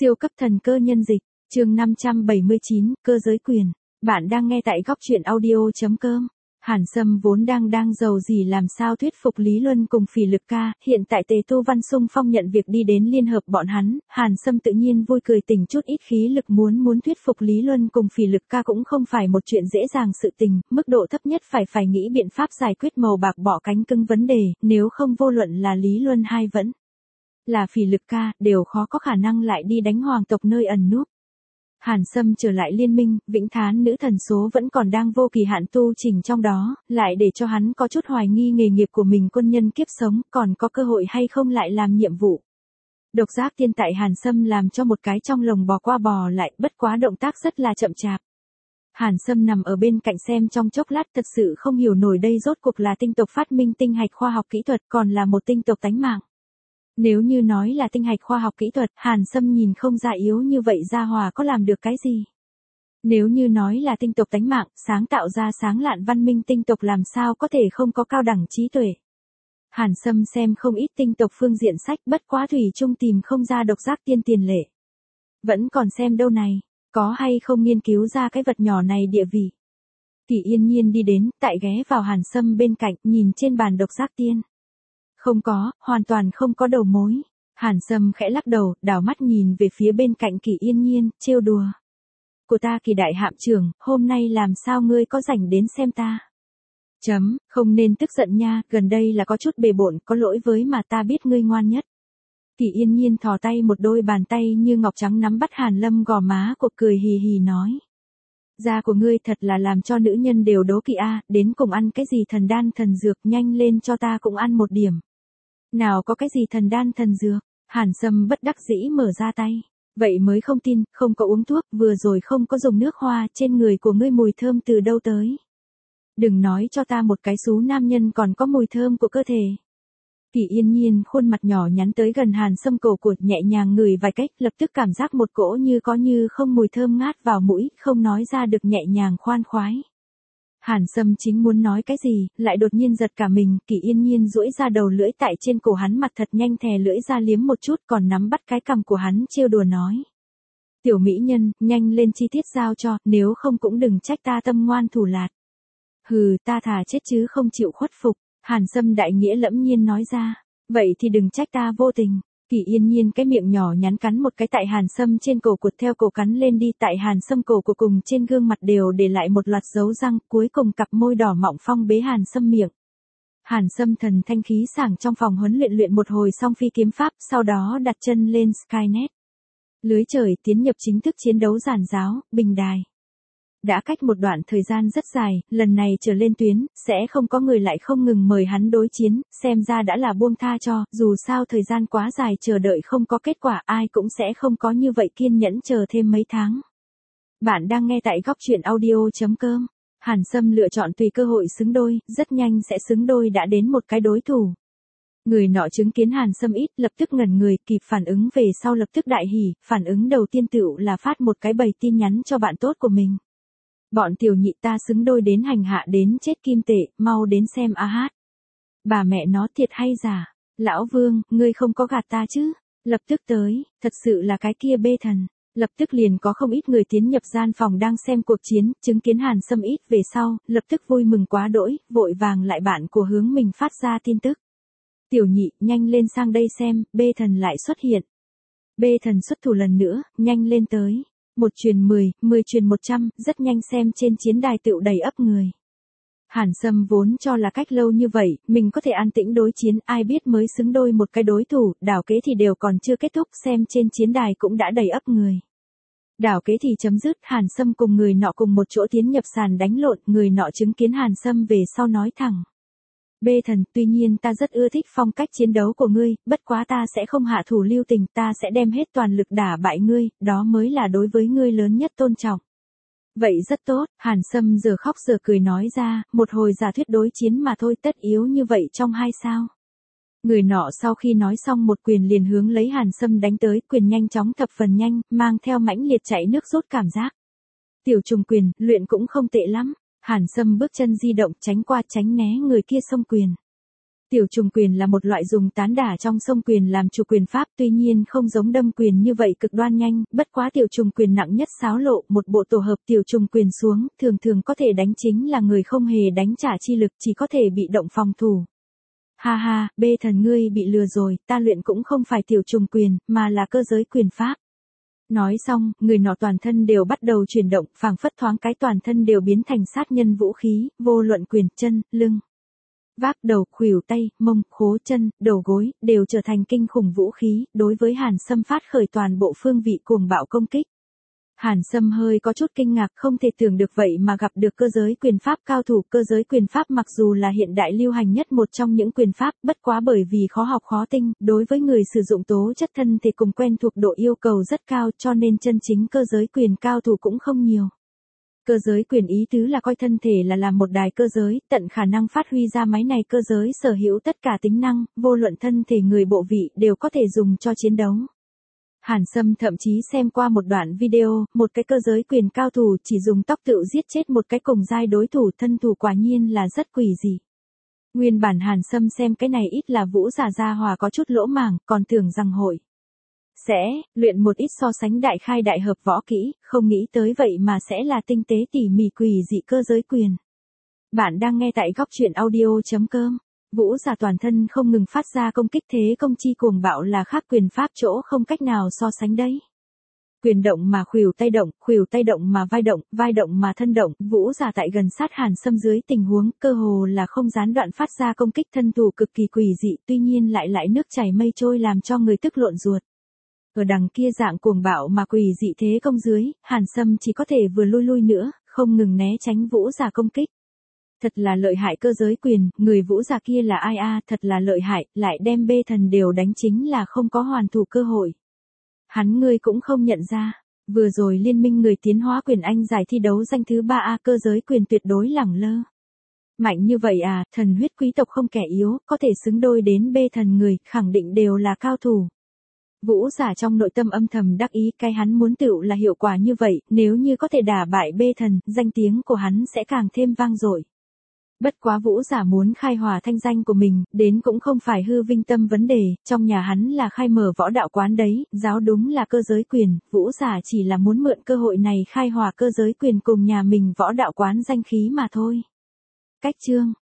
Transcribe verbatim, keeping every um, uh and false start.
Siêu cấp thần cơ nhân dịch, chương năm trăm bảy mươi chín, cơ giới quyền. Bạn đang nghe tại góc truyện audio.com. Hàn Sâm vốn đang đang giàu gì làm sao thuyết phục Lý Luân cùng Phỉ Lực Ca, hiện tại Tề Tu Văn xung phong nhận việc đi đến liên hợp bọn hắn, Hàn Sâm tự nhiên vui cười tỉnh chút ít khí lực muốn muốn thuyết phục Lý Luân cùng Phỉ Lực Ca cũng không phải một chuyện dễ dàng sự tình, mức độ thấp nhất phải phải nghĩ biện pháp giải quyết màu bạc bỏ cánh cứng vấn đề, nếu không vô luận là Lý Luân hay vẫn là Phỉ Lực Ca, đều khó có khả năng lại đi đánh hoàng tộc nơi ẩn núp. Hàn Sâm trở lại liên minh, Vĩnh Thán nữ thần số vẫn còn đang vô kỳ hạn tu chỉnh trong đó, lại để cho hắn có chút hoài nghi nghề nghiệp của mình quân nhân kiếp sống, còn có cơ hội hay không lại làm nhiệm vụ. Độc giác tiên tại Hàn Sâm làm cho một cái trong lồng bò qua bò lại, bất quá động tác rất là chậm chạp. Hàn Sâm nằm ở bên cạnh xem trong chốc lát thật sự không hiểu nổi đây rốt cuộc là tinh tộc phát minh tinh hạch khoa học kỹ thuật còn là một tinh tộc tánh mạng. Nếu như nói là tinh hạch khoa học kỹ thuật, Hàn Sâm nhìn không ra yếu như vậy gia hòa có làm được cái gì. Nếu như nói là tinh tộc tánh mạng, sáng tạo ra sáng lạn văn minh tinh tộc làm sao có thể không có cao đẳng trí tuệ. Hàn Sâm xem không ít tinh tộc phương diện sách, bất quá thủy chung tìm không ra độc giác tiên tiền lệ. Vẫn còn xem đâu này, có hay không nghiên cứu ra cái vật nhỏ này địa vị. Kỷ Yên Nhiên đi đến, tại ghé vào Hàn Sâm bên cạnh, nhìn trên bàn độc giác tiên. Không có, hoàn toàn không có đầu mối. Hàn Sâm khẽ lắc đầu, đảo mắt nhìn về phía bên cạnh Kỷ Yên Nhiên, trêu đùa. Của ta Kỷ đại hạm trưởng, hôm nay làm sao ngươi có rảnh đến xem ta? Chấm, không nên tức giận nha, gần đây là có chút bề bộn, có lỗi với mà ta biết ngươi ngoan nhất. Kỷ Yên Nhiên thò tay một đôi bàn tay như ngọc trắng nắm bắt Hàn Lâm gò má của cười hì hì nói. Da của ngươi thật là làm cho nữ nhân đều đố kỵ a, đến cùng ăn cái gì thần đan thần dược, nhanh lên cho ta cũng ăn một điểm. Nào có cái gì thần đan thần dược, Hàn Sâm bất đắc dĩ mở ra tay. Vậy mới không tin, không có uống thuốc, vừa rồi không có dùng nước hoa, trên người của ngươi mùi thơm từ đâu tới. Đừng nói cho ta một cái xú nam nhân còn có mùi thơm của cơ thể. Kỷ Yên Nhiên khuôn mặt nhỏ nhắn tới gần Hàn Sâm cổ của nhẹ nhàng ngửi vài cách, lập tức cảm giác một cỗ như có như không mùi thơm ngát vào mũi, không nói ra được nhẹ nhàng khoan khoái. Hàn Sâm chính muốn nói cái gì, lại đột nhiên giật cả mình, Kỷ Yên Nhiên duỗi ra đầu lưỡi tại trên cổ hắn mặt thật nhanh thè lưỡi ra liếm một chút còn nắm bắt cái cằm của hắn trêu đùa nói. Tiểu mỹ nhân, nhanh lên chi tiết giao cho, nếu không cũng đừng trách ta tâm ngoan thủ lạt. Hừ, ta thà chết chứ không chịu khuất phục, Hàn Sâm đại nghĩa lẫm nhiên nói ra. Vậy thì đừng trách ta vô tình. Kỷ Yên Nhiên cái miệng nhỏ nhắn cắn một cái tại Hàn Sâm trên cổ cuột theo cổ cắn lên đi tại Hàn Sâm cổ của cùng trên gương mặt đều để lại một loạt dấu răng, cuối cùng cặp môi đỏ mọng phong bế Hàn Sâm miệng. Hàn Sâm thần thanh khí sảng trong phòng huấn luyện luyện một hồi xong phi kiếm pháp, sau đó đặt chân lên Skynet. Lưới trời tiến nhập chính thức chiến đấu giản giáo, bình đài. Đã cách một đoạn thời gian rất dài, lần này trở lên tuyến, sẽ không có người lại không ngừng mời hắn đối chiến, xem ra đã là buông tha cho, dù sao thời gian quá dài chờ đợi không có kết quả, ai cũng sẽ không có như vậy kiên nhẫn chờ thêm mấy tháng. Bạn đang nghe tại góc truyện audio.com. Hàn Sâm lựa chọn tùy cơ hội xứng đôi, rất nhanh sẽ xứng đôi đã đến một cái đối thủ. Người nọ chứng kiến Hàn Sâm ít, lập tức ngẩn người, kịp phản ứng về sau lập tức đại hỉ, phản ứng đầu tiên tựu là phát một cái bầy tin nhắn cho bạn tốt của mình. Bọn tiểu nhị ta xứng đôi đến hành hạ đến chết kim tệ, mau đến xem a hát. Bà mẹ nó thiệt hay giả, lão Vương, ngươi không có gạt ta chứ, lập tức tới, thật sự là cái kia bê thần, lập tức liền có không ít người tiến nhập gian phòng đang xem cuộc chiến, chứng kiến Hàn Sâm ít về sau, lập tức vui mừng quá đỗi, vội vàng lại bạn của hướng mình phát ra tin tức. Tiểu nhị, nhanh lên sang đây xem, bê thần lại xuất hiện. Bê thần xuất thủ lần nữa, nhanh lên tới. Một truyền mười, mười truyền một trăm, rất nhanh xem trên chiến đài tựu đầy ấp người. Hàn Sâm vốn cho là cách lâu như vậy, mình có thể an tĩnh đối chiến, ai biết mới xứng đôi một cái đối thủ, đảo kế thì đều còn chưa kết thúc, xem trên chiến đài cũng đã đầy ấp người. Đảo kế thì chấm dứt, Hàn Sâm cùng người nọ cùng một chỗ tiến nhập sàn đánh lộn, người nọ chứng kiến Hàn Sâm về sau nói thẳng. Bê thần, tuy nhiên ta rất ưa thích phong cách chiến đấu của ngươi, bất quá ta sẽ không hạ thủ lưu tình, ta sẽ đem hết toàn lực đả bại ngươi, đó mới là đối với ngươi lớn nhất tôn trọng. Vậy rất tốt, Hàn Sâm giờ khóc giờ cười nói ra, một hồi giả thuyết đối chiến mà thôi, tất yếu như vậy trong hai sao. Người nọ sau khi nói xong một quyền liền hướng lấy Hàn Sâm đánh tới, quyền nhanh chóng thập phần nhanh, mang theo mãnh liệt chạy nước rút cảm giác. Tiểu trùng quyền, luyện cũng không tệ lắm. Hàn Sâm bước chân di động tránh qua tránh né người kia xông quyền. Tiểu trùng quyền là một loại dùng tán đả trong sông quyền làm chủ quyền pháp, tuy nhiên không giống đâm quyền như vậy cực đoan nhanh, bất quá tiểu trùng quyền nặng nhất xáo lộ, một bộ tổ hợp tiểu trùng quyền xuống, thường thường có thể đánh chính là người không hề đánh trả chi lực, chỉ có thể bị động phòng thủ. Ha ha, bê thần ngươi bị lừa rồi, ta luyện cũng không phải tiểu trùng quyền, mà là cơ giới quyền pháp. Nói xong, người nọ toàn thân đều bắt đầu chuyển động, phảng phất thoáng cái toàn thân đều biến thành sát nhân vũ khí, vô luận quyền, chân, lưng, vác, đầu, khuỷu tay, mông, khố chân, đầu gối, đều trở thành kinh khủng vũ khí, đối với Hàn Sâm phát khởi toàn bộ phương vị cuồng bạo công kích. Hàn Sâm hơi có chút kinh ngạc, không thể tưởng được vậy mà gặp được cơ giới quyền pháp cao thủ. Cơ giới quyền pháp mặc dù là hiện đại lưu hành nhất một trong những quyền pháp, bất quá bởi vì khó học khó tinh, đối với người sử dụng tố chất thân thể cùng quen thuộc độ yêu cầu rất cao, cho nên chân chính cơ giới quyền cao thủ cũng không nhiều. Cơ giới quyền ý tứ là coi thân thể là làm một đài cơ giới, tận khả năng phát huy ra máy này cơ giới sở hữu tất cả tính năng, vô luận thân thể người bộ vị đều có thể dùng cho chiến đấu. Hàn Sâm thậm chí xem qua một đoạn video, một cái cơ giới quyền cao thủ chỉ dùng tóc tự giết chết một cái cùng giai đối thủ, thân thủ quả nhiên là rất quỷ dị. Nguyên bản Hàn Sâm xem cái này ít là Vũ Giả Gia Hòa có chút lỗ màng, còn tưởng rằng hội sẽ luyện một ít so sánh đại khai đại hợp võ kỹ, không nghĩ tới vậy mà sẽ là tinh tế tỉ mỉ quỷ dị cơ giới quyền. Bạn đang nghe tại góc truyện audio chấm com. Vũ Giả toàn thân không ngừng phát ra công kích, thế công chi cuồng bạo là khác quyền pháp chỗ không cách nào so sánh đấy. Quyền động mà khuỷu tay động, khuỷu tay động mà vai động, vai động mà thân động, Vũ Giả tại gần sát Hàn Sâm dưới tình huống cơ hồ là không gián đoạn phát ra công kích, thân thủ cực kỳ quỷ dị, tuy nhiên lại lại nước chảy mây trôi làm cho người tức lộn ruột. Ở đằng kia dạng cuồng bạo mà quỷ dị thế công dưới, Hàn Sâm chỉ có thể vừa lui lui nữa, không ngừng né tránh Vũ Giả công kích. Thật là lợi hại cơ giới quyền, người Vũ Giả kia là ai a, thật là lợi hại, lại đem bê thần đều đánh chính là không có hoàn thủ cơ hội. Hắn ngươi cũng không nhận ra, vừa rồi liên minh người tiến hóa quyền Anh giải thi đấu danh thứ ba a, cơ giới quyền tuyệt đối lẳng lơ. Mạnh như vậy à, thần huyết quý tộc không kẻ yếu, có thể xứng đôi đến bê thần người, khẳng định đều là cao thủ. Vũ Giả trong nội tâm âm thầm đắc ý, cái hắn muốn tựu là hiệu quả như vậy, nếu như có thể đả bại bê thần, danh tiếng của hắn sẽ càng thêm vang dội. Bất quá Vũ Giả muốn khai hòa thanh danh của mình, đến cũng không phải hư vinh tâm vấn đề, trong nhà hắn là khai mở võ đạo quán đấy, giáo đúng là cơ giới quyền, Vũ Giả chỉ là muốn mượn cơ hội này khai hòa cơ giới quyền cùng nhà mình võ đạo quán danh khí mà thôi. Cách chương